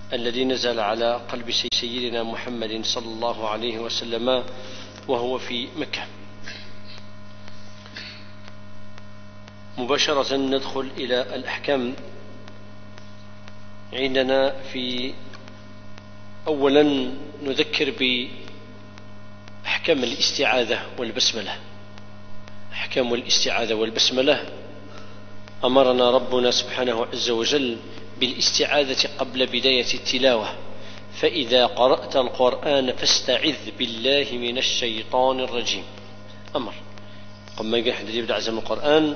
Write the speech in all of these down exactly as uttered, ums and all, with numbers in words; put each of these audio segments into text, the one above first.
الذي نزل على قلب سيدنا محمد صلى الله عليه وسلم وهو في مكة. مباشرة ندخل إلى الأحكام. عندنا في أولا نذكر بأحكام الاستعاذة والبسملة. أحكام الاستعاذة والبسملة أمرنا ربنا سبحانه عز وجل بالاستعاذة قبل بداية التلاوة، فإذا قرأت القرآن فاستعذ بالله من الشيطان الرجيم. أمر قم يقول حد يبدأ عزم القرآن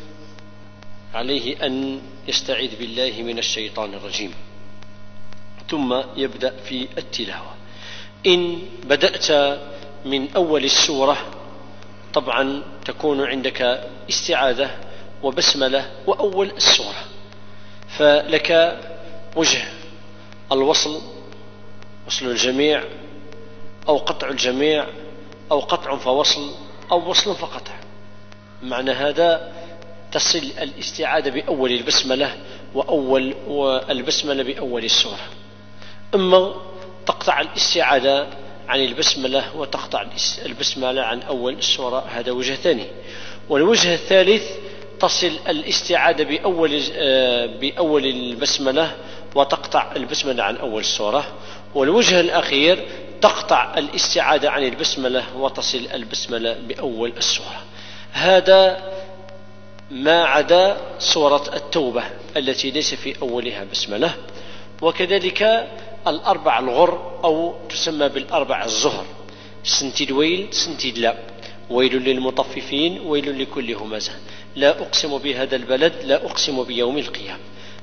عليه أن يستعيذ بالله من الشيطان الرجيم ثم يبدأ في التلاوة. إن بدأت من أول السورة طبعا تكون عندك استعاذة وبسملة وأول السورة، فلك وجه الوصل، وصل الجميع أو قطع الجميع أو قطع فوصل أو وصل فقطع. معنى هذا تصل الاستعاذة بأول البسملة وأول والبسملة بأول السورة، أما تقطع الاستعاذة عن البسملة وتقطع البسملة عن أول السورة، هذا وجه ثاني. والوجه الثالث تصل الاستعاذة بأول بأول البسملة وتقطع البسملة عن أول السورة. والوجه الأخير تقطع الاستعاذة عن البسملة وتصل البسملة بأول السورة. هذا ما عدا سورة التوبة التي ليس في أولها بسملة. وكذلك الأربع الغر أو تسمى بالأربع الزهر، سنتي الويل سنتي لا، ويل للمطففين ويل لكل همزة، لا أقسم بهذا البلد لا أقسم بيوم القيامة.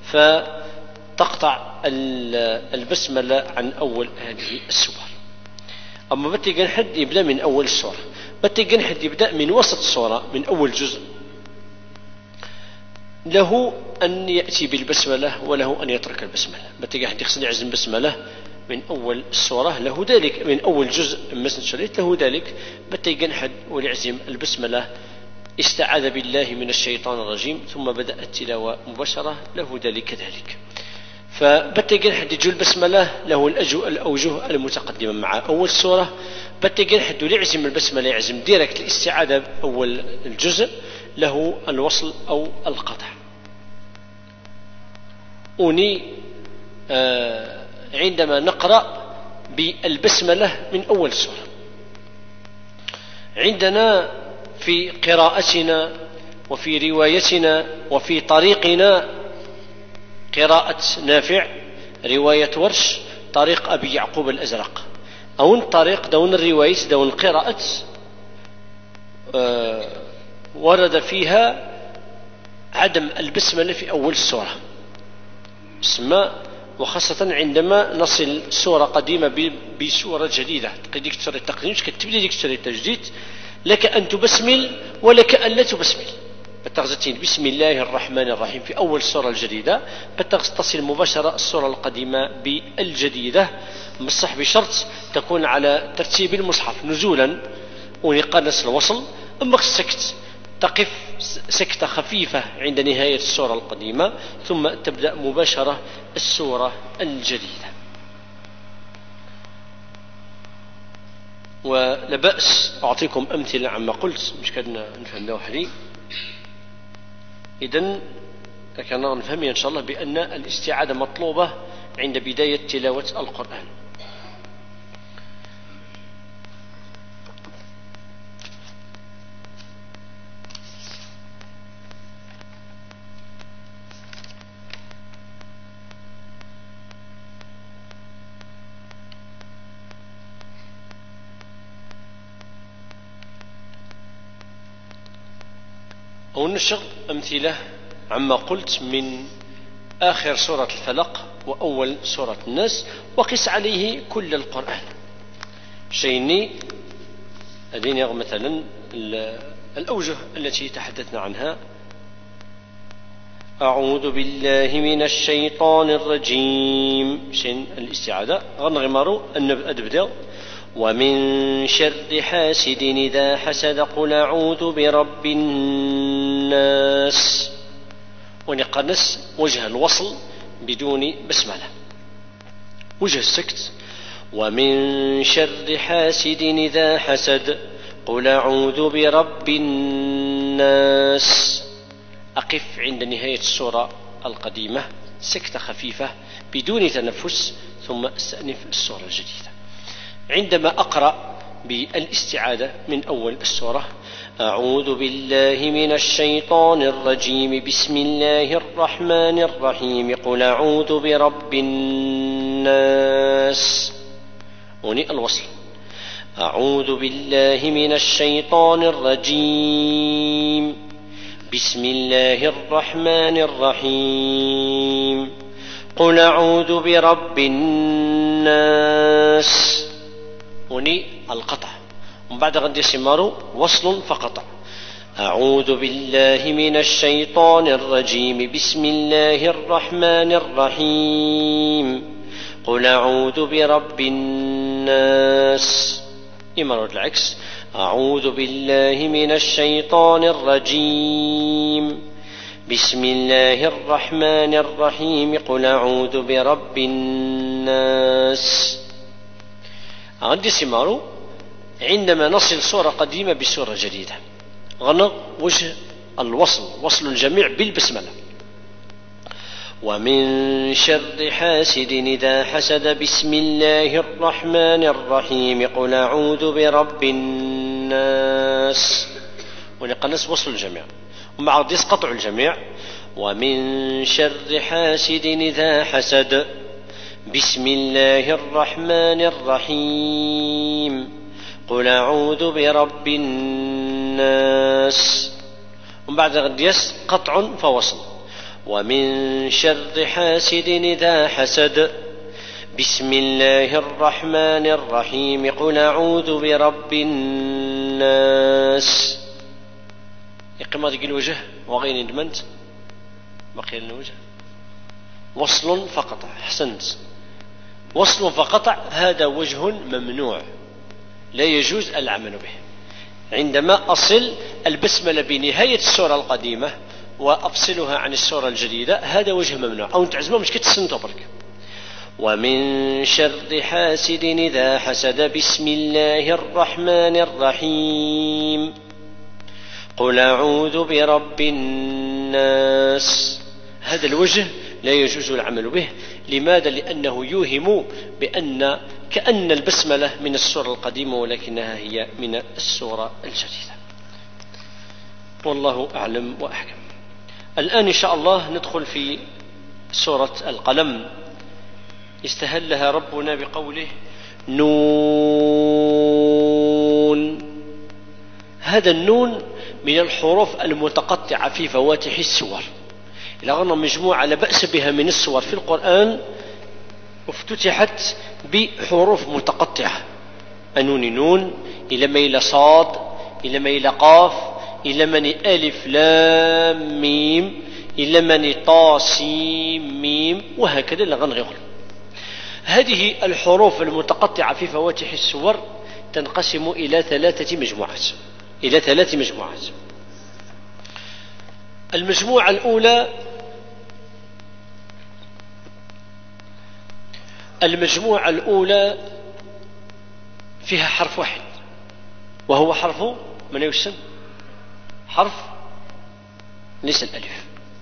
فتقطع البسملة عن أول هذه السور. أما بتيجي حد يبدأ من أول السورة، بتيجي حد يبدأ من وسط السورة من أول جزء، له أن يأتي بالبسملة وله أن يترك البسملة. بتيجي حد يخصني عزم بسملة من أول السورة له ذلك، من أول جزء مثل شريط له ذلك. بتيجي حد ولعزم البسملة استعاذ بالله من الشيطان الرجيم ثم بدأ التلاوة مباشرة له ذلك كذلك. فبتيجي حد يجو البسملة له الأوجه المتقدمة مع أول سورة. بتيجي حد ولعزم البسملة يعزم ديركت الاستعاذة أول الجزء له الوصل أو القطع. أني آه عندما نقرأ بالبسملة من أول سورة، عندنا في قراءتنا وفي روايتنا وفي طريقنا قراءة نافع، رواية ورش، طريق أبي يعقوب الأزرق، أو طريق دون الرواية دون قراءة آه ورد فيها عدم البسملة في أول السورة. اسمع، وخاصة عندما نصل سورة قديمة بسورة جديدة، ديك تشري التقديم كتبدي ديك تشري التجديد، لك أن تبسمل ولك أن لا تبسمل. بتغزتين بسم الله الرحمن الرحيم في أول السورة الجديدة، بتصل مباشرة السورة القديمة بالجديدة، مصح بشرط تكون على ترتيب المصحف نزولا ونقنص الوصل. أما السكت تقف سكتة خفيفة عند نهاية السورة القديمة ثم تبدأ مباشرة السورة الجديدة. ولا بأس أعطيكم أمثلة عما قلت، مش كدنا نفهم وحدي. إذن كان نفهم إن شاء الله بأن الاستعاذة مطلوبة عند بداية تلاوة القرآن. أو نشر أمثلة عما قلت من آخر سورة الفلق وأول سورة الناس، وقس عليه كل القرآن. شيني هذين مثلا الأوجه التي تحدثنا عنها: أعوذ بالله من الشيطان الرجيم، شين الاستعاذة غنغمروا النبدأ، ومن شر حاسد إذا حسد قل أعوذ برب الناس، ونقنس وجه الوصل بدون بسملة. وجه السكت: ومن شر حاسد إذا حسد قل أعوذ برب الناس. أقف عند نهاية السورة القديمة سكتة خفيفة بدون تنفس، ثم أستأنف السورة الجديدة. عندما أقرأ بالاستعاذة من أول السورة: أعوذ بالله من الشيطان الرجيم بسم الله الرحمن الرحيم قل أعوذ برب الناس، هنا الوصل: أعوذ بالله من الشيطان الرجيم بسم الله الرحمن الرحيم قل أعوذ برب الناس، هنا القطع، ومن بعد غندير سمارو وصل فقطع: أعوذ بالله من الشيطان الرجيم بسم الله الرحمن الرحيم قل أعوذ برب الناس. إمارة العكس: أعوذ بالله من الشيطان الرجيم بسم الله الرحمن الرحيم قل أعوذ برب الناس. عندي سمارو عندما نصل صورة قديمة بصورة جديدة غنى وجه الوصل، وصل الجميع بالبسملة: ومن شر حاسد إذا حسد بسم الله الرحمن الرحيم قل أعوذ برب الناس، ونقنص وصل الجميع، ومع رديس قطع الجميع: ومن شر حاسد إذا حسد بسم الله الرحمن الرحيم قل أعوذ برب الناس، ومن بعد رديس قطع فوصل: ومن شر حاسد إذا حسد بسم الله الرحمن الرحيم قل أعوذ برب الناس. يقيم هذه الوجه وغير ندمنت بقي لنا وجه وصل فقطع. حسنت، وصل فقطع هذا وجه ممنوع لا يجوز العمل به. عندما أصل البسملة بنهاية السورة القديمة وأفصلها عن السورة الجديدة هذا وجه ممنوع، أو نتعزمه مش كتسنتو برك. ومن شر حاسد إذا حسد بسم الله الرحمن الرحيم قل أعوذ برب الناس، هذا الوجه لا يجوز العمل به. لماذا؟ لأنه يوهم بأن كأن البسملة من السورة القديمة ولكنها هي من السورة الجديدة. والله أعلم وأحكم. الآن إن شاء الله ندخل في سورة القلم، استهلها ربنا بقوله نون. هذا النون من الحروف المتقطعة في فواتح السور، إلى غير مجموعة لا بأس بها من السور في القرآن افتتحت بحروف متقطعة: أنون نون، إلى ميل صاد، إلى ميل قاف، إلى من ألف لام ميم، إلى من طا سين ميم، وهكذا لغنغير. هذه الحروف المتقطعة في فواتح السور تنقسم إلى ثلاثة مجموعات إلى ثلاث مجموعات. المجموعة الأولى المجموعة الأولى فيها حرف واحد وهو حرف من يسمى حرف ليس الألف.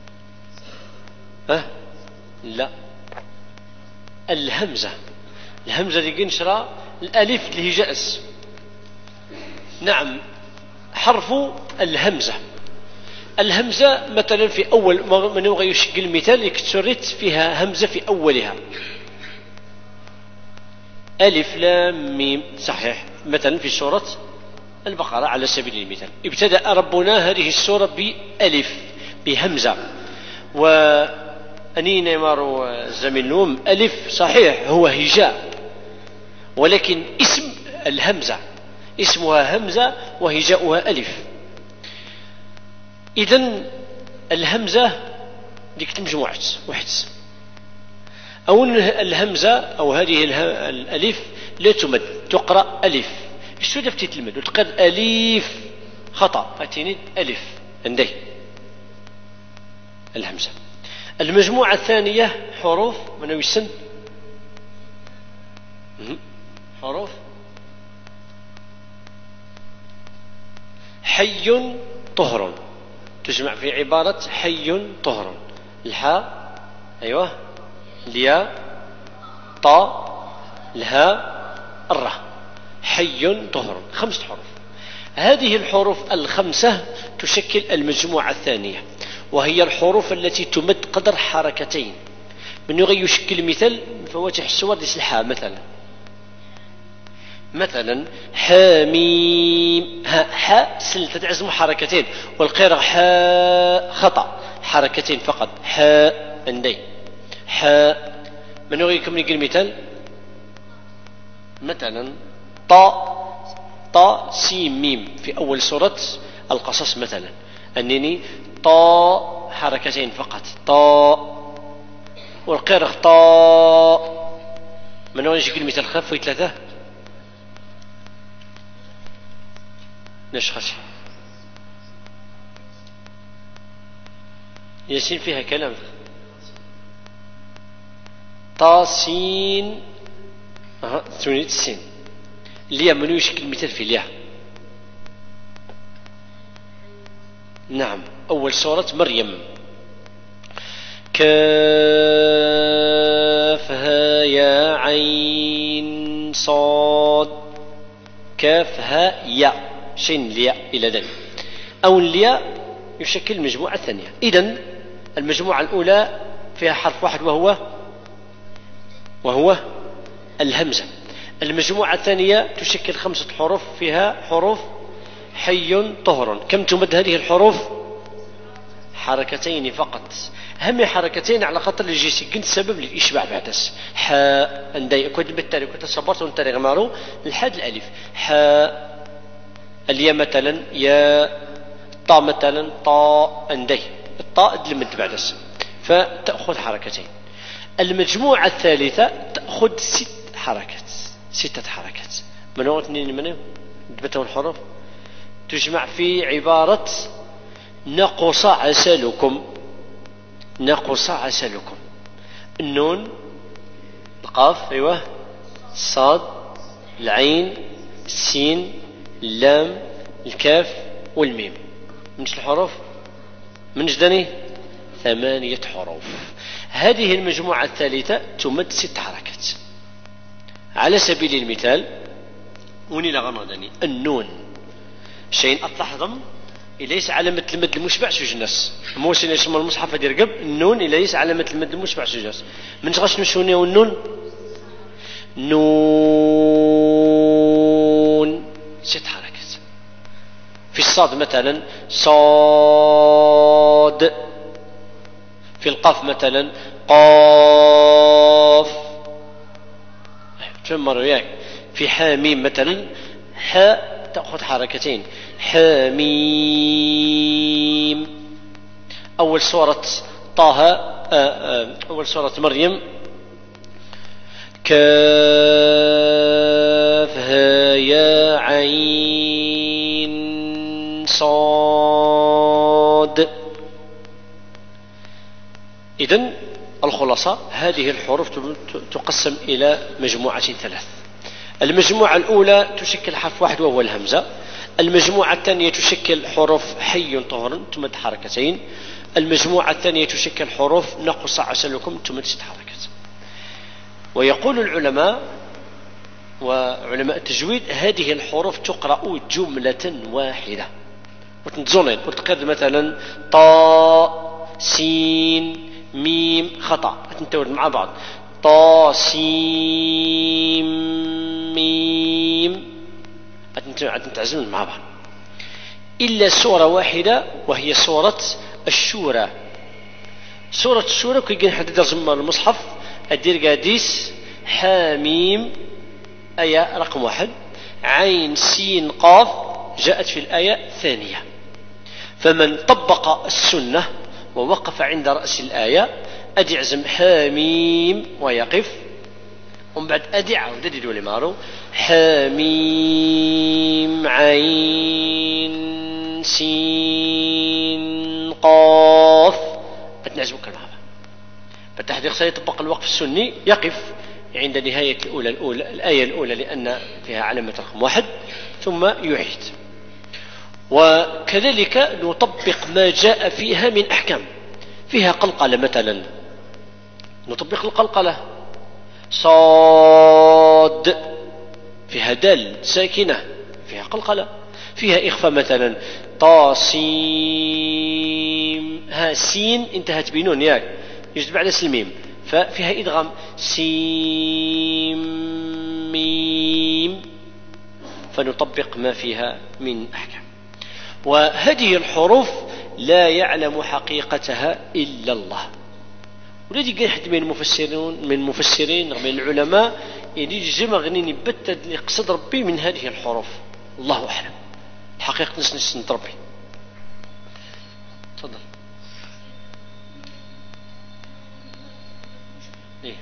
أه؟ لا، الهمزة. الهمزة اللي نشرى الألف اللي هي جأس. نعم، حرف الهمزة. الهمزة مثلا في أول من يبغى يشكل المثال يكترت فيها همزة في أولها، ألف لام ميم، صحيح. مثلا في سورة البقرة على سبيل المثال ابتدأ ربنا هذه السورة بألف بهمزة، وأنين يمر زمنهم ألف صحيح هو هجاء، ولكن اسم الهمزة اسمها همزة وهجاؤها ألف. إذن الهمزة ديك مجموعة واحد، أو الهمزة أو هذه الألف لا تمد، تقرأ ألف. شو دفتي تلمد وتقرأ أليف خطأ، أتيني ألف عندي الهمزة. المجموعة الثانية حروف من يسن حروف حي طهر تجمع في عبارة حي طهر. الحاء أيوة، الياء، طاء، الهاء، الراء. حي طهر، خمسة حروف. هذه الحروف الخمسة تشكل المجموعة الثانية، وهي الحروف التي تمد قدر حركتين. من يغي يشكل مثال فواتح السور ديس الحاء مثلا مثلا حاميم، ها حاء سل تتعزم حركتين، والقراءة حاء خطأ حركتين فقط. حاء عندي حاء. من يغيكم يقول مثال مثلا طاء طاء سين ميم في أول سورة القصص مثلا، أنني طاء حركتين فقط طاء، والقراءة طاء. من يغيكم مثال خف في ثلاثة نشخص ياسين فيها كلام طاسين اها ثنية السين. الياء منو يشكل مثال في الياء؟ نعم أول سورة مريم كافها يا عين صاد كافها يا شين الياء إلى ذلك، أو الياء يشكل المجموعة الثانية. إذن المجموعة الأولى فيها حرف واحد وهو وهو الهمزة. المجموعة الثانية تشكل خمسة حروف فيها حروف حي طهر. كم تمد هذه الحروف؟ حركتين فقط، هم حركتين على خاطر اللي يجي كنت سبب للإشباع بعدس. حاء عندي كنت بالتالي كنت صبرت ونتري غمارو الحاد الألف حاء. الياء مثلا يا، طاء مثلا طاء عندي الطاء دلمت بعدس فتأخذ حركتين. المجموعة الثالثة تأخذ ست حركات ستة حركات. من هو اثنين منهم دبتهم الحروف تجمع في عبارة نقص عسلكم. نقص عسلكم النون القاف أيوة الصاد العين السين اللام الكاف والميم. من الحروف من جدني ثمانية حروف. هذه المجموعة الثالثة تمد ست حركات. على سبيل المثال وني لغمضني النون شيء أتلاحظم ليس علامة المد المشبع سجنس موسين يسمى المصحف ديال قب النون ليس علامة المد المشبع سجنس. من غاش نشوني والنون نون ست حركات. في الصاد مثلا صاد، في القاف مثلا قاف. كم مرة وياك في حاميم مثلا حاء تأخذ حركتين حاميم. أول سورة طه أول سورة مريم كافها يا عين صاد. إذن الخلاصة هذه الحروف تقسم إلى مجموعة ثلاث. المجموعة الأولى تشكل حرف واحد وهو الهمزة. المجموعة الثانية تشكل حروف حي طهر تمد حركتين. المجموعة الثانية تشكل حروف نقص عسلكم تمد ست حركات. ويقول العلماء وعلماء التجويد هذه الحروف تقرأ جملة واحدة وتنتظرين وتقرأ مثلا طاء سين ميم خطأ تنتورد مع بعض طا سين ميم تنتعزمون مع بعض إلا سورة واحدة وهي سورة الشورى. سورة الشورى كي نحدد رقم المصحف الدير قاديس حاميم آية رقم واحد عين سين قاف جاءت في الآية الثانية. فمن طبق السنة ووقف عند رأس الآية أدي عزم حاميم ويقف ومن بعد أدي عاود أدي دولي مارو حاميم عين سين قاف أتنعزم كلمة. بالتحديد سيطبق الوقف السني يقف عند نهاية الأولى, الأولى الآية الأولى لأن فيها علامة رقم واحد، ثم يعيد. وكذلك نطبق ما جاء فيها من أحكام. فيها قلقلة مثلا، نطبق القلقلة. صاد فيها دال ساكنة فيها قلقلة. فيها إخفاء مثلا طاسيم، ها سين انتهت بنون ياك يجد بعد الميم، ففيها إدغام سين ميم، فنطبق ما فيها من أحكام. وهذه الحروف لا يعلم حقيقتها إلا الله. ولذي قال حد من المفسرين من المفسرين من العلماء يعني جمع غنين يبتد يقصد ربي من هذه الحروف، الله أعلم حقيقة نسنس ربي. تفضل. إيه؟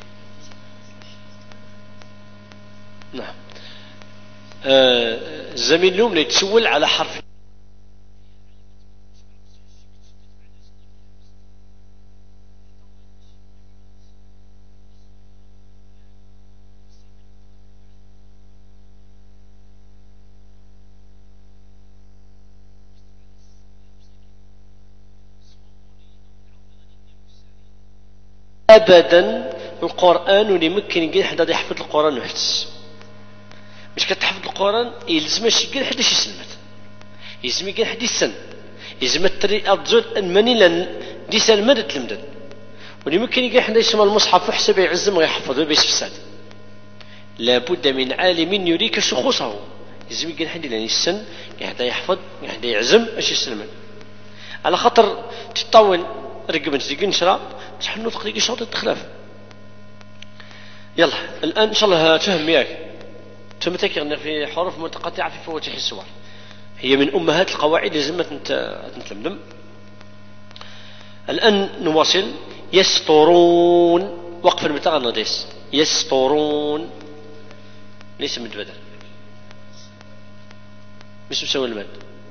نعم. آه زميل لهم يتسول على حرف ابدا. القران اللي ممكن يقول حد يحفظ القران ويحس مش كتحفظ القران يلزم شي يقول حد شي سلمت، يلزم يقول حد يسن، يلزم التري ارجل المني لن دي سلمت تلمدن. واللي ممكن يقول حد يسمى المصحف وحسب يعزم ويحفظه بيسفساد. لابد من عالم يريك شخوصه، يلزم يقول حد لن يسن يحد يحفظ يحد يعزم اش يسلم. على خاطر تطول رقم تجي نشرا صح النطق ديك شوط التخلاف. يلا الان ان شاء الله تفهم ياك تمتك في حروف متقطعه في فواتح السور، هي من امهات القواعد لازم انت تتلمذم. الان نواصل. يسطرون وقف المتغنضيس. يسطرون ليس مد بدل مش مسوي المد،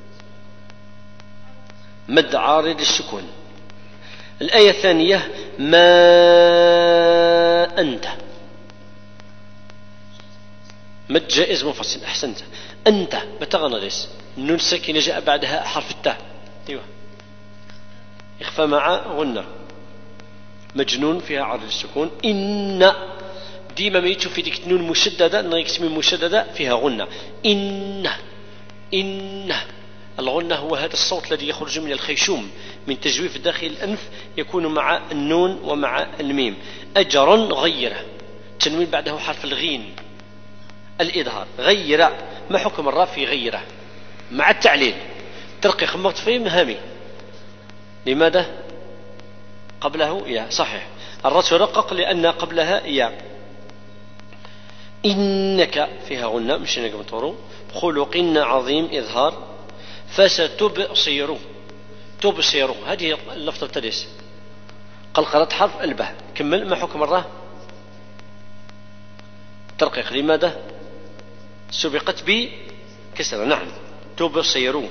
مد عارض للسكون. الآية الثانية ما أنت مد جائز مفصل. أحسنت. أنت بتغنغس النون الساكنة جاء بعدها حرف التاء. أيوة إخفاء مع غنة مجنون فيها عرض السكون. إن ديما ما يتشوف في ديك النون مشددة نيكس من مشددة فيها غنة. إن إن الغنة هو هذا الصوت الذي يخرج من الخيشوم من تجويف داخل الأنف، يكون مع النون ومع الميم. أجرا غيره تنوين بعده حرف الغين الإظهار. غير ما حكم الراء في غيره مع التعليل ترقي خمرت فيه مهامي. لماذا قبله يا صحيح الراء ترقق لأن قبلها يا. إنك فيها غنة مش نقمتورو. خلق عظيم إظهار. فستبصر تبصر هذه اللفظة التاليس قلقلت حرف الباء. كمل ما حكم الراء ترقيق. لماذا سبقت بكسرة. نعم تبصرون.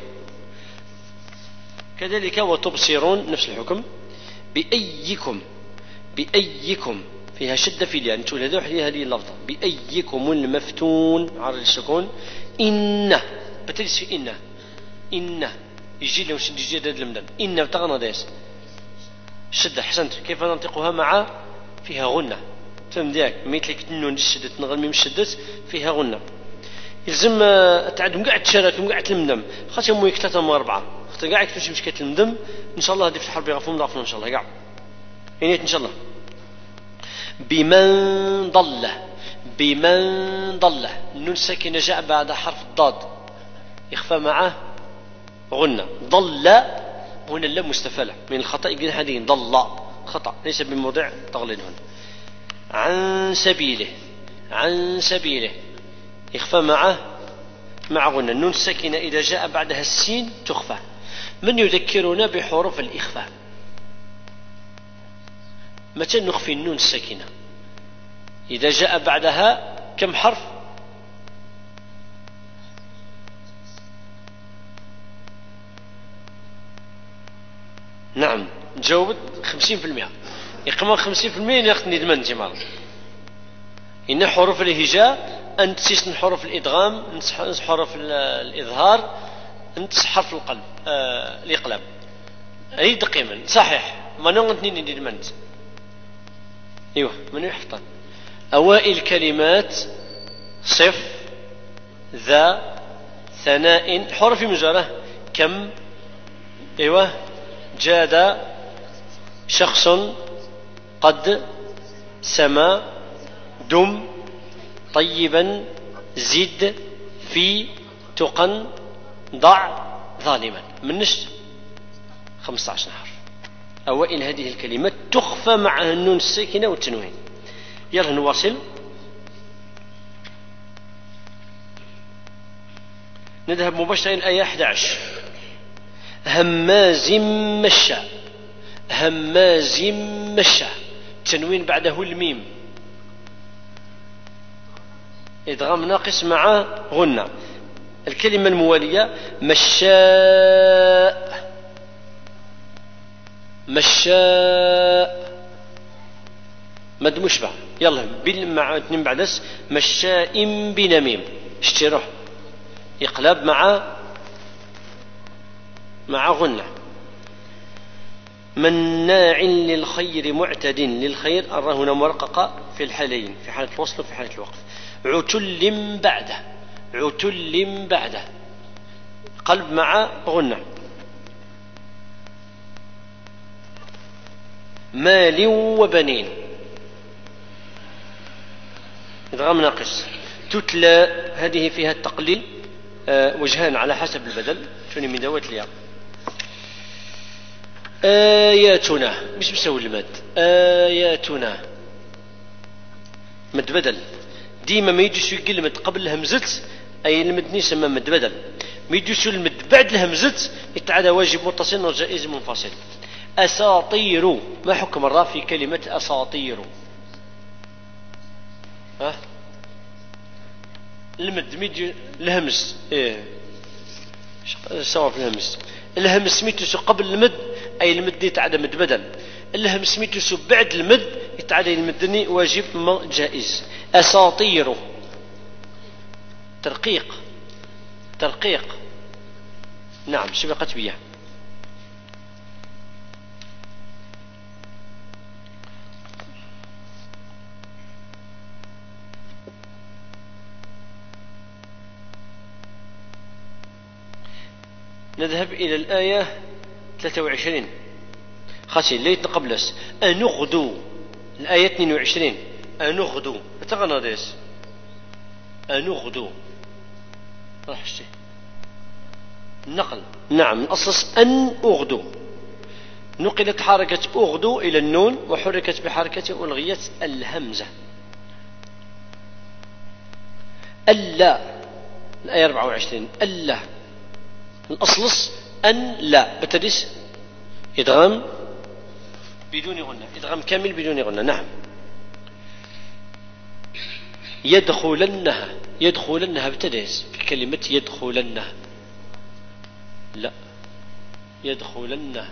كذلك وتبصرون نفس الحكم. بأيكم بأيكم فيها شدة في الياء نتقول هذه هذه اللفظة. بأيكم المفتون عرض السكون. إن بتلس في إن إن يجي له شد يجي هذا المدن. إن بتغنى داس شدة. حسنت. كيف ننطقها مع فيها غنة فهم ذاك مثلك النون الشدة نغمي مش شدت فيها غنة. يلزم تعدم قاعد تشارك قاعد تلمدم خاصة مو ثلاثة مو أربعة خاطر قاعد تمشي مشكلة المدم. إن شاء الله هذه في الحرب يغفون ضعفنا إن شاء الله قاعد يعني إن شاء الله. بمن ضل بمن ضل النون الساكنة جاء بعد حرف الضاد يخفى معه غنة. ضل هنا اللام مستفلة من الخطأ يقول هذه ضل خطأ ليس بموضع تغلين هنا. عن سبيله عن سبيله يخفى معه مع غنة. النون الساكنة إذا جاء بعدها السين تخفى. من يذكرنا بحروف الإخفاء؟ متى نخفي النون الساكنة؟ إذا جاء بعدها كم حرف؟ نعم جاوبت خمسين في المئة. يقمر خمسين في المئة ياخذ ندمان جمال. إن حروف الهجاء أنت تسن حروف الإدغام، أنت حروف الإظهار، أنت حرف القلب آه الإقلاب أي دقيما صحيح. ما نغنتني ندير منت ايوه من يحفظ اوائل كلمات صف ذا ثناء حرف مجرة كم ايوه جاد شخص قد سما دم طيبا زد في تقن ضع ظالما منش خمسة عشر حرف. أوائل هذه الكلمات تخفى معها النون الساكنة والتنوين. يلا نواصل. نذهب مباشرة إلى الآية أحد عشر. هماز مشاء هماز مشاء التنوين بعده الميم إدغام ناقص مع غنة. الكلمة الموالية مشاء مشاء مد مشبع. يلا مع اثنين بعد اس مشاء بنميم اشتروه إقلاب مع مع غنة. مناع للخير معتد للخير أرى هنا مرققة في الحالين في حالة الوصل وفي حالة الوقف. عتل بعده عتل بعده قلب مع غنة. مال وبنين إدغام ناقص. تتلى هذه فيها التقليل أه وجهان على حسب البدل شوني من دوات الياء. آياتنا مش بسوي المد آياتنا مد بدل ديما ما يجيش يقل المد قبل الهمزة أي المد يسمى مد بدل. ما يجيش المد بعد الهمزة يتعدى واجب متصل وجائز منفصل. أساطير ما حكم الراء في كلمة أساطير؟ ها المد ميجي الهمز ايه سواء في الهمز الهمز سميتو قبل المد أي المد يتعدى مد بدل. الهمز سميتو بعد المد يتعدى المدني واجب جائز. أساطير ترقيق ترقيق نعم سبقت بيه. نذهب إلى الآية ثلاثة وعشرين خاصة ليت قبلس أنغدو الآية اثنين وعشرين أنغدو أتغنى ديس أنغدو راح اشتي النقل نعم أصص أن أغدو نقلت حركة أغدو إلى النون وحركت بحركة ألغيت الهمزة. ألا الآية أربعة وعشرين ألا الأصلص أن لا بتدس إدغام بدون غنة إدغام كامل بدون غنة. نعم يدخلنها يدخلنها بتدس في كلمة يدخلنها لا يدخلنها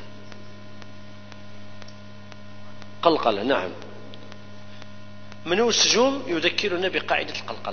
قلقلة. نعم منو السجون يذكرنا بقاعدة القلقلة.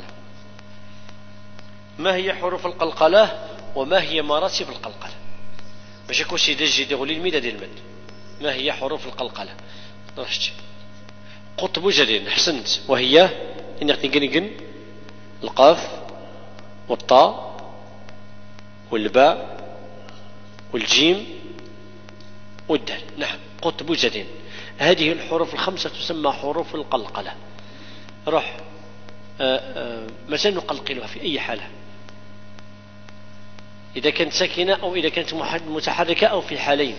ما هي حروف القلقلة وما هي مراتب القلقلة باش يكون شي دجي دغولي الميدا ديال المد. ما هي حروف القلقلة؟ رشتي قطب جدين حسنت وهي إنك نقنقن القاف والطاء والباء والجيم والدال. نعم قطب جدين. هذه الحروف الخمسة تسمى حروف القلقلة. روح مثلا نقلقلها في أي حالة إذا كانت ساكنة أو إذا كانت متحركة أو في الحالين.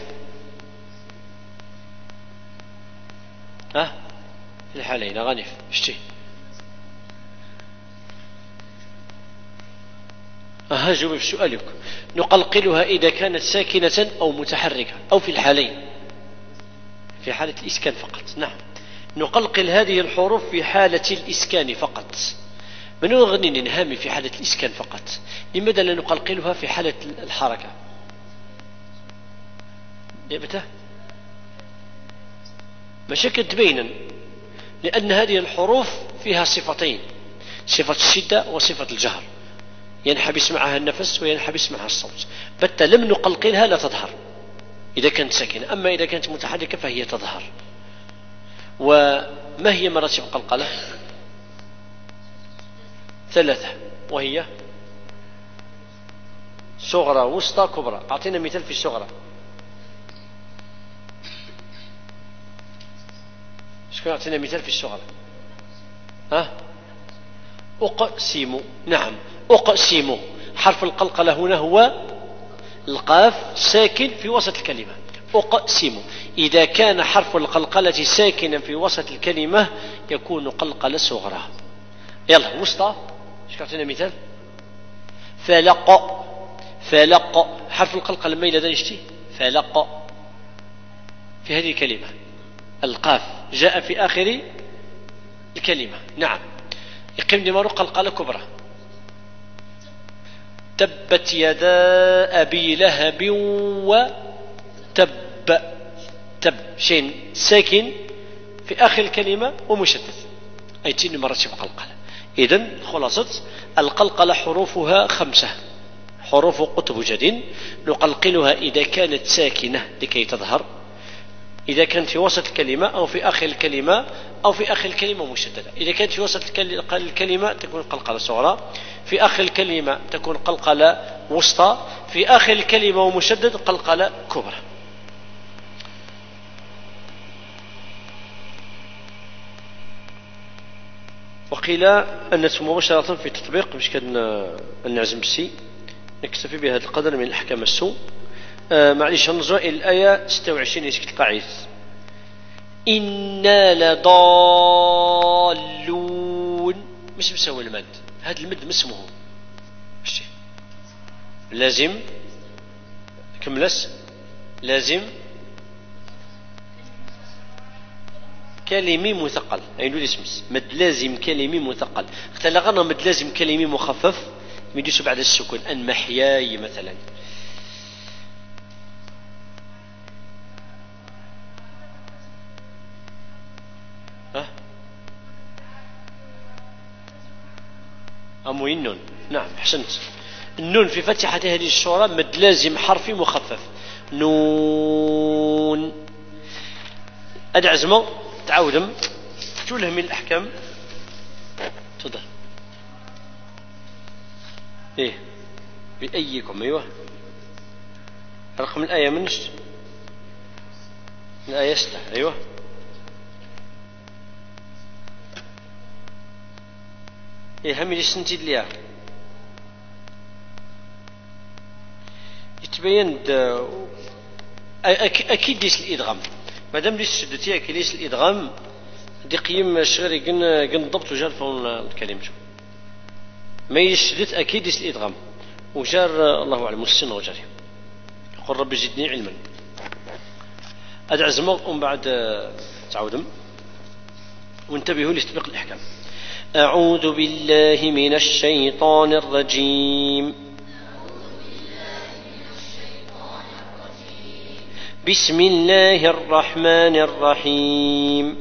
ها في الحالين غانف اشتي أها جاوب في سؤالك. نقلقلها إذا كانت ساكنة أو متحركة أو في الحالين في حالة الإسكان فقط. نعم نقلقل هذه الحروف في حالة الإسكان فقط. من يغني ننهامي في حالة الإسكان فقط. لماذا لا نقلقلها في حالة الحركة؟ يبته مشاكل تبينا لأن هذه الحروف فيها صفتين، صفة الشدة وصفة الجهر، ينحبس معها النفس وينحبس معها الصوت. بت لم نقلقلها لا تظهر إذا كانت ساكنة، أما إذا كانت متحركة فهي تظهر. وما هي مراتب القلقلة؟ ثلاثة، وهي صغرى وسطى كبرى. أعطينا مثال في الصغرى. شكون أعطينا مثال في الصغرى؟ ها؟ أقسم. نعم، أقسم. حرف القلقلة هنا هو القاف ساكن في وسط الكلمة. أقسم. إذا كان حرف القلقلة ساكنا في وسط الكلمة يكون قلقلة صغرى. يلا وسطى. شكون أعطينا مثال؟ فلق. فلق. حرف القلقلة ما إلى درجتي فلق في هذه الكلمة. القاف جاء في آخر الكلمة. نعم. يقيم دمار قلقلة كبرى. تبت يدا أبي لهب وتب. تب شين ساكن في آخر الكلمة ومشدد، أي تين مرتب قلقلة. إذن خلاصة القلقلة حروفها خمسة، حروف قطب جد نقلقلها إذا كانت ساكنة لكي تظهر، إذا كانت في وسط الكلمة أو في آخر الكلمة أو في آخر الكلمة مشددة. إذا كانت في وسط الكلمة تكون قلقلة صغرى، في آخر الكلمة تكون قلقلة وسطى، في آخر الكلمة ومشدد قلقلة كبرى. وقيل أن مباشرة في التطبيق مش كان نعزم السي. نكتفي بهذا القدر من الأحكام السوء. آه معليش هنرجع إلى الآية ستة وعشرين يسكت القاعدة. إنا لضالون. مش مسوي المد، هذا المد ما اسمه لازم كملس لازم كلمي مثقل. أي نقول اسمس مد لازم كلمي مثقل. اختلا غنا مد لازم كلمي مخفف ميديسو بعد السكون. أن محياي مثلا. ها أمو النون. نعم أحسنت. النون في فتحة هذه الصورة مد لازم حرفي مخفف. نون. أدعزمه تعودم تقوله من الأحكام. تفضل. إيه بأيكم. أيوة رقم الآية منش الآية ستة. أيوة إيه هم اللي سنتيد ليها يتبين أكيد ليس الإدغام. مادام ليس شدتي أكيد ليس الإدغام دي قيم شغري قن قن ضبط وجار فون الكلمة ما يشدت أكيد ليس الإدغام وجار الله أعلم السنة وجاري. يقول رب زدني علما. أدعزم ومن بعد تعودم وانتبهوا لتطبيق الأحكام. أعوذ بالله من الشيطان الرجيم. بسم الله الرحمن الرحيم.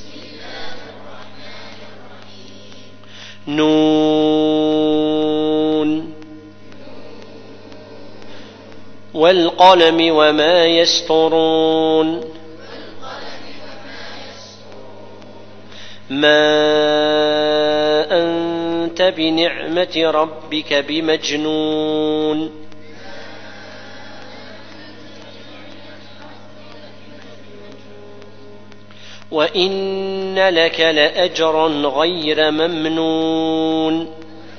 نون والقلم وما يسطرون. ما أنت بنعمة ربك بمجنون. وإن لك لأجرا غير ممنون.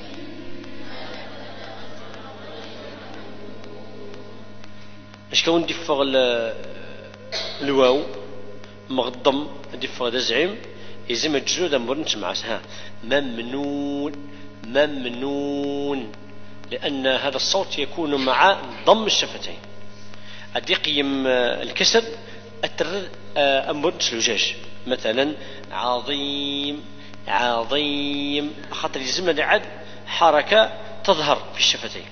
اشكون دفغ الواو مغضم دفغ دزعم يزم الجلود مرنش معها ممنون ممنون لأن هذا الصوت يكون مع ضم الشفتين. أدقيم الكسر التر أمرنش لجاج مثلا عظيم عظيم خاطر يلزمنا لعد حركة تظهر في الشفتين.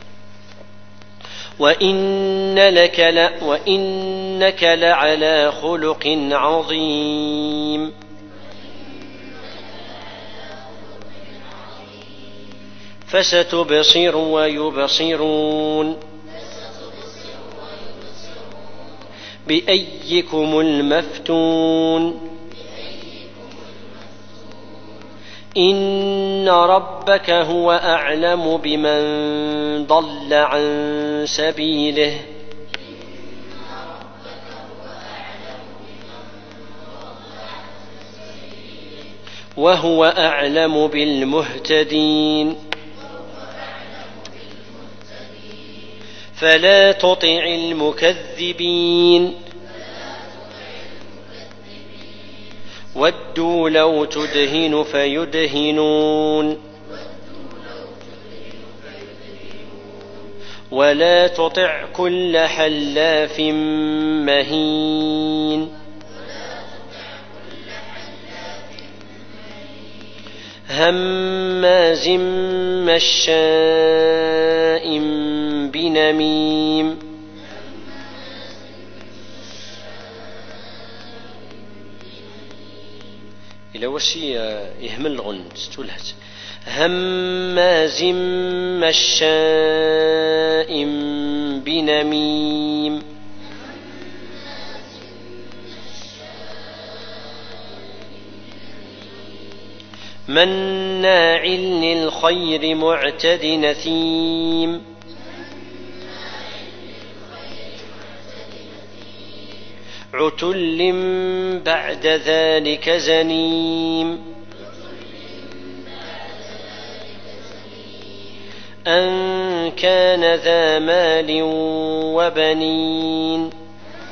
وإن لك ل وإنك لعلى خلق عظيم. فستبصر ويبصرون بأيكم المفتون إن ربك هو أعلم بمن ضل عن سبيله وهو أعلم بالمهتدين فلا تطع المكذبين ودوا لو تدهن فيدهنون ولا تطع كل حلاف مهين هماز مشاء بنميم إلى وشي يهمل الغن ستولهت هماز مشاء بنميم مناع للخير معتد نثيم عتل بعد ذلك زنيم أن كان ذا مال وبنين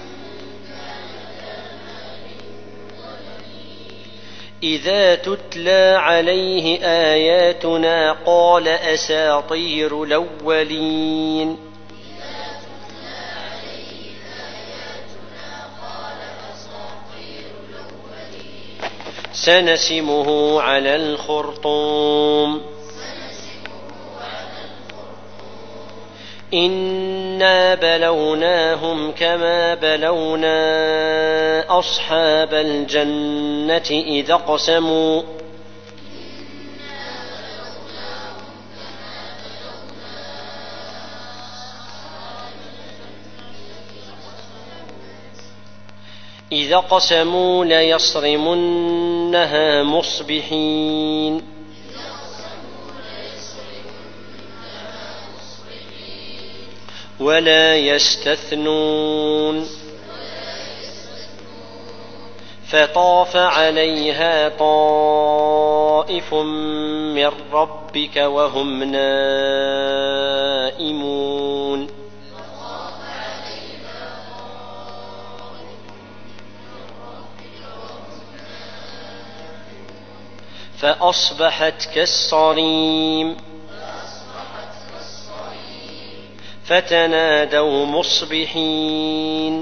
إذا تتلى عليه آياتنا قال أساطير الأولين سنسمه على الخرطوم إنا بلوناهم كما بلونا أصحاب الجنة إذا اقسموا إذا قسموا ليصرمنها مصبحين ولا يستثنون فطاف عليها طائف من ربك وهم نائمون فأصبحت كالصريم فتنادوا مصبحين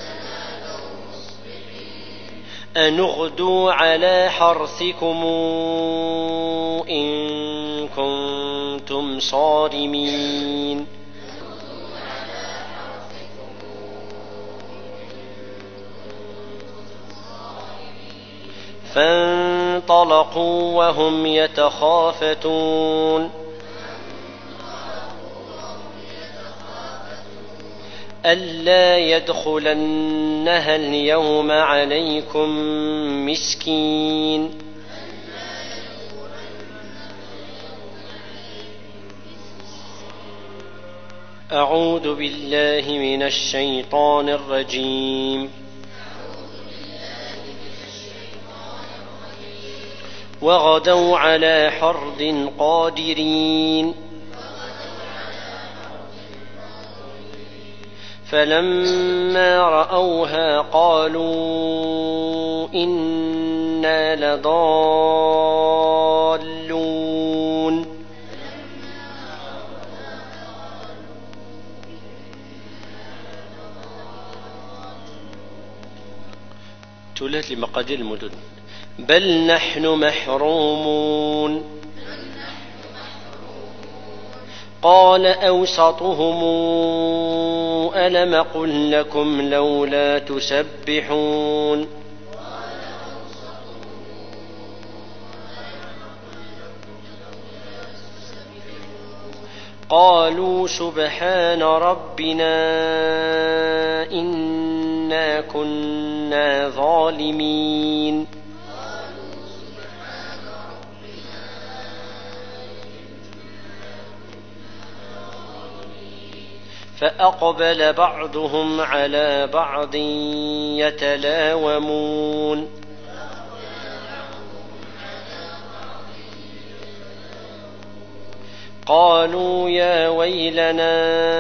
أن اغدوا على حرثكم إن كنتم صارمين فانطلقوا وهم يتخافتون ألا يدخلنها اليوم عليكم مسكين أعوذ بالله من الشيطان الرجيم وغدوا على حرد قادرين فلما رأوها قالوا إنا لضالون تولت لمقادير المدن بل نحن محرومون قال أوسطهم ألم قل لكم لولا تسبحون قالوا سبحان ربنا إنا كنا ظالمين فأقبل بعضهم على بعض يتلاومون قالوا يا ويلنا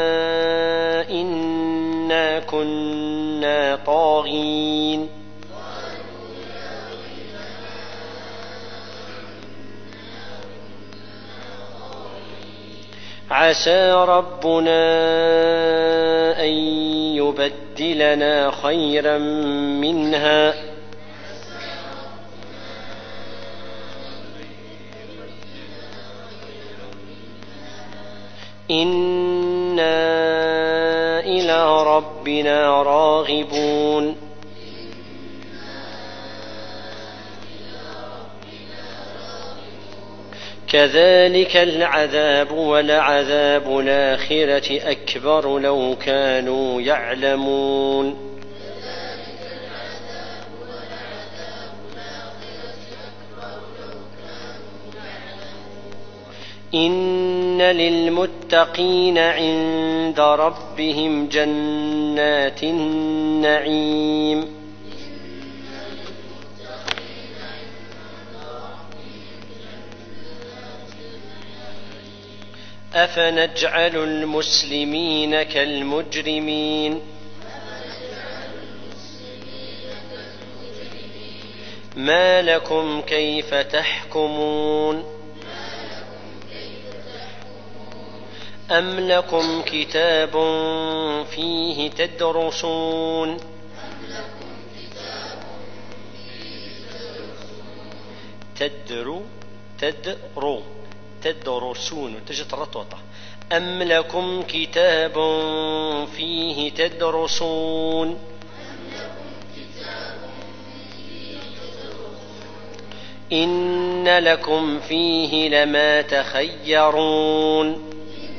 إنا كنا طاغين عسى ربنا أن يبدلنا خيرا منها إنا إلى ربنا راغبون كذلك العذاب ولعذاب الآخرة أكبر لو كانوا يعلمون إن للمتقين عند ربهم جنات النعيم أفنجعل المسلمين كالمجرمين ما لكم كيف تحكمون أم لكم كتاب فيه تدرسون تدرو تدرو تدرسون تجت رطوطة أم لكم كتاب فيه تدرسون إن لكم فيه لما تخيرون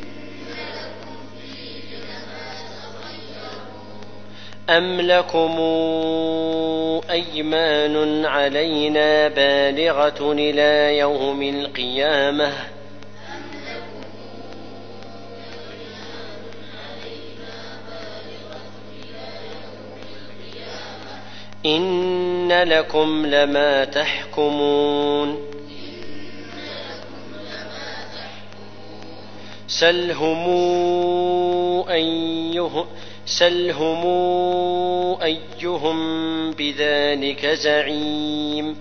أم لكم أيمان علينا بالغة إلى يوم القيامة إن لكم لما تحكمون سلهم أيهم سلهم أيهم بذلك زعيم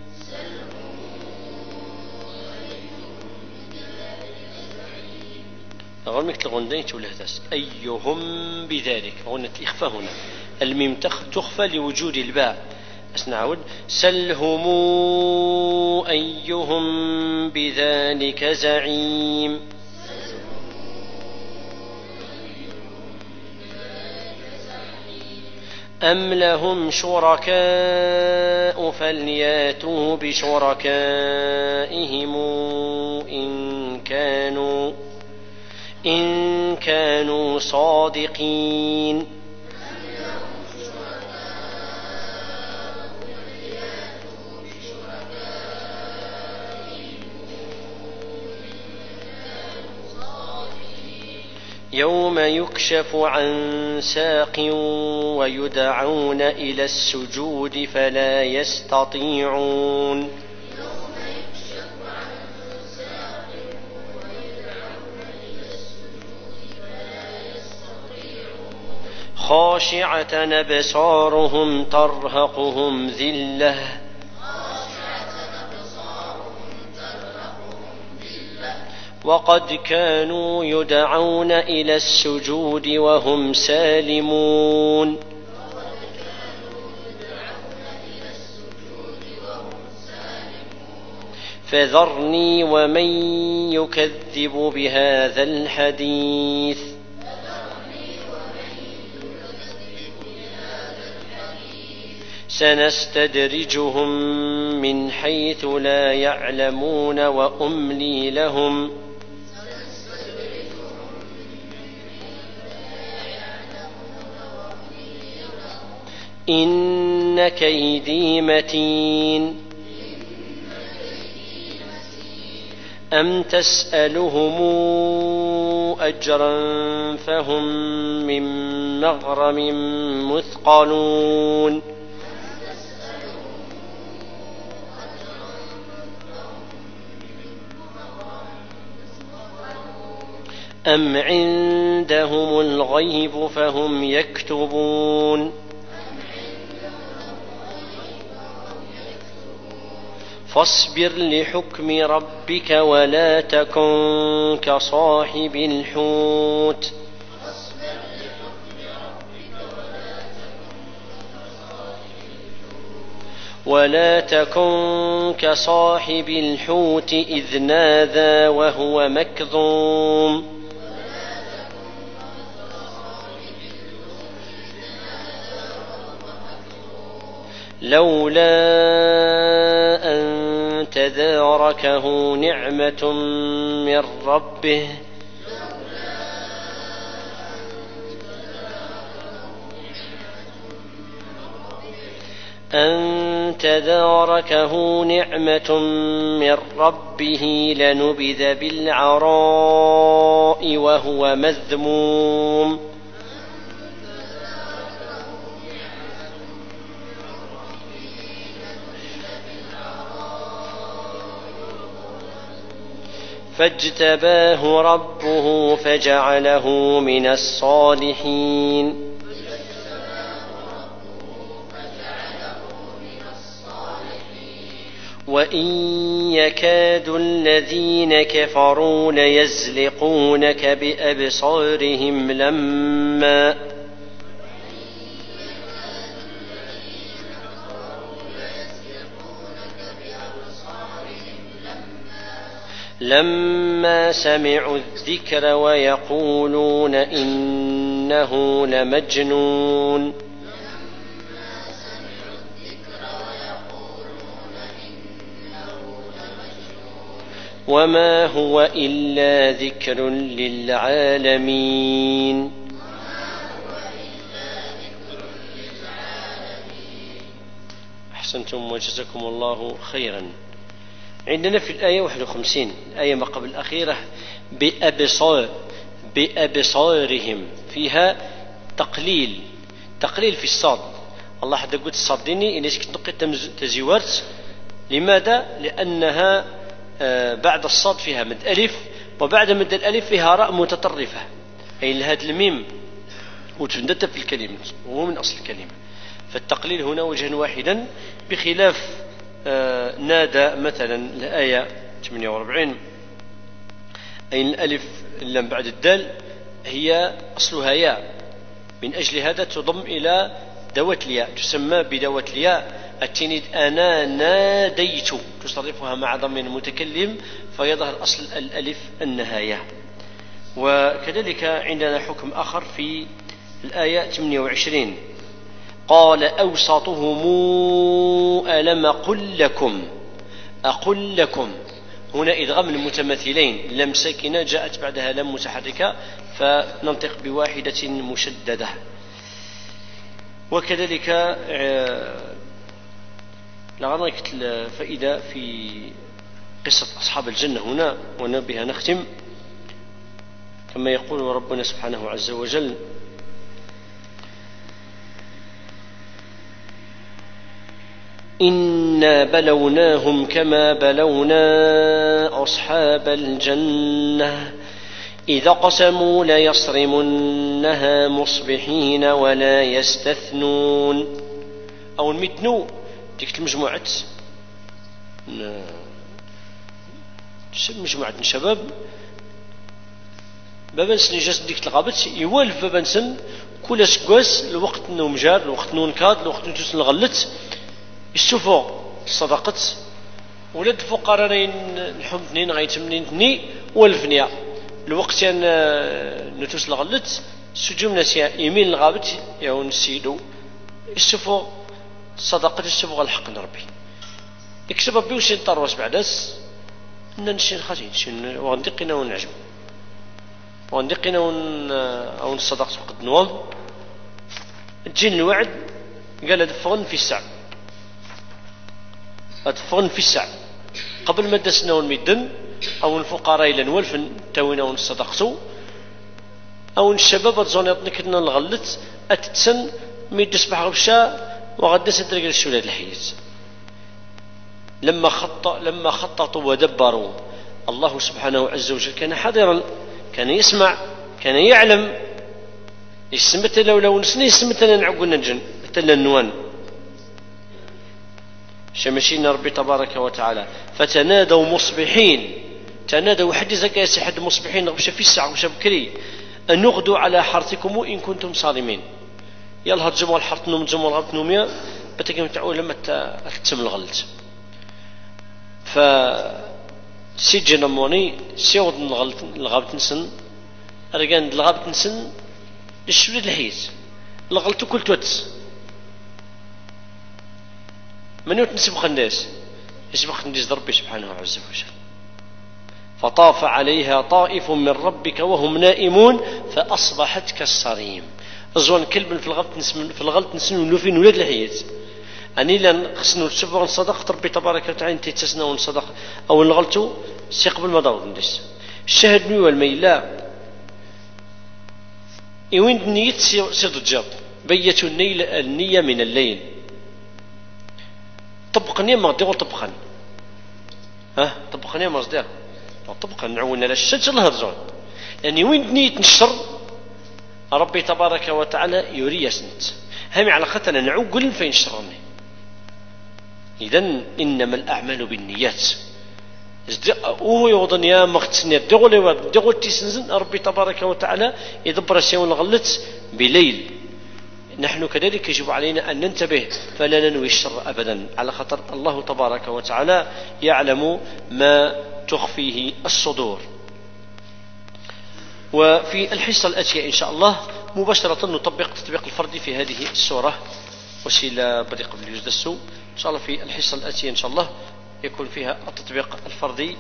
غرمك الغندين تولهتس أيهم بذلك غنة إخفاء هنا الميم تخفى لوجود الباء أسنعود سلهم أيهم بذلك زعيم أم لهم شركاء فلياتوا بشركائهم إن كانوا إن كانوا صادقين يوم يكشف عن ساق ويدعون إلى السجود فلا يستطيعون خاشعة أبصارهم ترهقهم ذلة وقد كانوا يدعون إلى السجود وهم سالمون فذرني ومن يكذب بهذا الحديث سنستدرجهم من حيث لا يعلمون وأملي لهم إن كيدي متين أم تسألهم أجرا فهم من مغرم مثقلون أم عندهم الغيب فهم يكتبون فاصبر لحكم ربك ولا تكن كصاحب الحوت ولا تكن كصاحب الحوت إذ نادى وهو مكظوم لولا أن تداركه نعمة من ربه أن تداركه نعمة من ربه لنبذ بالعراء وهو مذموم فاجتباه ربه فجعله من الصالحين وإن يكاد الذين كفروا ليزلقونك بأبصارهم لما لما سمعوا الذكر ويقولون إنه لمجنون وما هو إلا ذكر للعالمين. أحسنتم وجزاكم الله خيرا. عندنا في الآية واحد وخمسين الآية ما قبل الأخيرة بأبصار بأبصارهم فيها تقليل تقليل في الصاد. الله حتى قلت الصاديني إني كنت نقيت تزيورت. لماذا؟ لأنها بعد الصاد فيها مد ألف وبعد مد الألف فيها راء متطرفة أي لهذا الميم وتندت في الكلمة وهو من أصل الكلمة. فالتقليل هنا وجها واحدا بخلاف آه نادى مثلا الآية ثمانية وأربعين أي الألف اللام بعد الدال هي أصلها ياء، من أجل هذا تضم إلى دوة الياء تسمى بدوة الياء التنيد. أنا ناديت تصرفها مع ضمير المتكلم فيظهر أصل الألف النهاية. وكذلك عندنا حكم آخر في الآية ثمانية وعشرين قال أوسطهم ألم أقل لكم أقل لكم. هنا إدغام المتماثلين لم ساكنة جاءت بعدها لم متحركة فننطق بواحدة مشددة. وكذلك لغاية الفائدة في قصة أصحاب الجنة هنا ونبها نختم كما يقول ربنا سبحانه عز وجل إنا بلوناهم كما بلونا أصحاب الجنة إذا قسموا ليصرمنها مصبحين ولا يستثنون. أو المتنو ديك المجموعة مجموعة الشباب بابا نسن جاس ديك الغابت يوالف بابا نسن كل سكواس الوقت نوم جار الوقت نون كاد الوقت نتوسن الغلت السفو الصدقة ولاد الفقراء الحمد اثنين غاية منين اثنين والفنيا الوقت يعني نتوس الغلت سجوم ناسيا يمين الغابت يا نسيدو السفو الصدقة السفو الحق نربي يكسب ربي وشين طروس بعدس ننشين خاطين شين وندقنا ونعجب وندقنا ون او الصدقة قد نوض تجين الوعد قال دفغن في السعب أدفغن في السعب قبل ما دسنا ونمدن أو الفقراء إلى نولفن توينا ونصدقتو أو الشباب أتزون يطنكنا الغلت أتتسن ميدس بحربشا وغدا سترقل السولاد الحيز لما خط لما خططوا ودبروا الله سبحانه عز وجل كان حاضرا كان يسمع كان يعلم يسمت لو لو نسني يسمت لنا نعقل نجن تلا النوان شمشينا ربي تبارك وتعالى فتنادوا مصبحين تنادوا حد زكاة حد مصبحين غبش في الساعة غبش بكري أن نغدوا على حرثكم إن كنتم صارمين يلا هتجمعوا الحرث نوم تجمعوا الغلط نوميا بتكلم تعول لما تتسم الغلط ف سجن موني سيود الغلط الغابت نسن أرجان الغابت نسن الشبل الحيز الغلط كل توتس من يتنسب خنديس يسبق خنديس ربي سبحانه عز وجل فطاف عليها طائف من ربك وهم نائمون فأصبحت كالصريم أزوان كلب في الغلط نسن في الغلط نسن ونوفين ولاد الحيز أني لن خصنا نتسبق صدق ربي تبارك وتعالى انت تسنا ونصدق أو نغلطوا سيقبل ما دور ندس الشهد نوى الميلا يوين نيت سيد الجاب بيتوا النيل النية من الليل طبقني ما غديروا طبقا ها طبقني ما غدير طبقا نعونا على الشجر الهرزون يعني وين نيت نشر ربي تبارك وتعالى يري يسنت هم على خطنا نعوقل فين شرني إذن إنما الأعمال بالنيات وهو يوضن يا مختسني دغولي دغول تيسنزن ربي تبارك وتعالى يدبر الشيء الغلط بليل نحن كذلك يجب علينا أن ننتبه فلا ننوي الشر أبدا على خطر الله تبارك وتعالى يعلم ما تخفيه الصدور. وفي الحصة الآتية إن شاء الله مباشرة نطبق تطبيق الفرد في هذه السورة وسيلة بدي قبل يجدسوا إن شاء الله في الحصة الآتية إن شاء الله يكون فيها التطبيق الفردي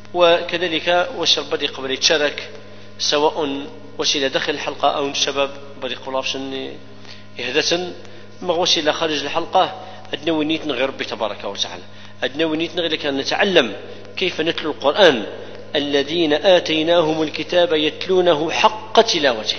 وكذلك وش بدي قبل يتشارك سواء وسيلة داخل الحلقة أو الشباب بدي قبل عشان إهدة ما وسيلة خارج الحلقة أدنى نيت غير ربي تبارك وتعالى أدنى نيت غير كان نتعلم كيف نتلو القرآن الذين آتيناهم الكتاب يتلونه حق تلاوته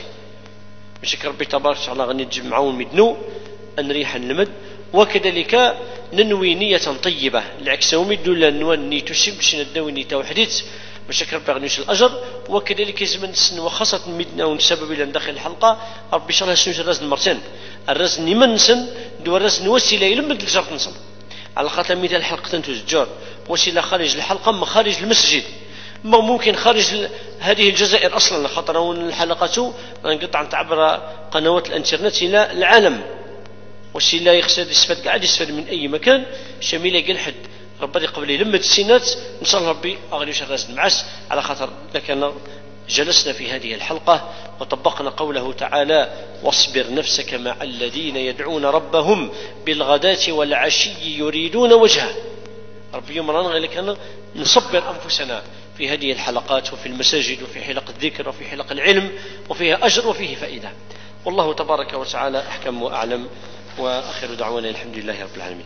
مش ربي تبارك وتعالى غني تجمعون مدنو أن ريحا نمد وكذلك ننوي نية طيبة العكس ومدو لنوان نيتو سمش ندوي نيتو حديث مش ربي غنيش الأجر وكذلك زمن سن وخاصة مدنا ونسبب إلى داخل الحلقة ربي شرح سنوش الرزن مرتين الرزن نمن سن دو الرزن وسيلة يلمد الجرق نصن على خاطر مثال حلقة تنتوز وسيلة خارج الحلقة ما خارج المسجد ما ممكن خارج هذه الجزائر أصلا خاطر الحلقة انقطع عبر قنوات الانترنت إلى العالم وسيلة يخسر يستفاد قاعد يستفاد من أي مكان شميلة قال حد ربي قبل لمة السنات إن شاء الله ربي أغنيش الراس المعس على خاطر لكن جلسنا في هذه الحلقة وطبقنا قوله تعالى واصبر نفسك مع الذين يدعون ربهم بالغداة والعشي يريدون وجهه ربي يمرنا لكن نصبر أنفسنا في هذه الحلقات وفي المساجد وفي حلق الذكر وفي حلق العلم وفيها أجر وفيه فائدة والله تبارك وتعالى أحكم وأعلم وآخر دعوانا الحمد لله رب العالمين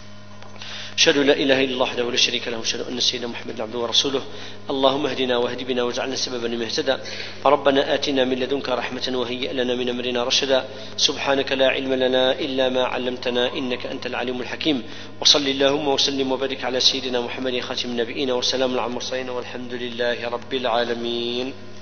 أشهد لا إله إلا الله وحده لا شريك له وأشهد أن سيدنا محمد عبده ورسوله اللهم اهدنا واهد بنا واجعلنا سببا لمن اهتدى ربنا آتنا من لدنك رحمة وهيئ لنا من أمرنا رشدا سبحانك لا علم لنا إلا ما علمتنا إنك أنت العليم الحكيم وصل اللهم وسلم وبارك على سيدنا محمد خاتم النبيين وسلام على المرسلين والحمد لله رب العالمين.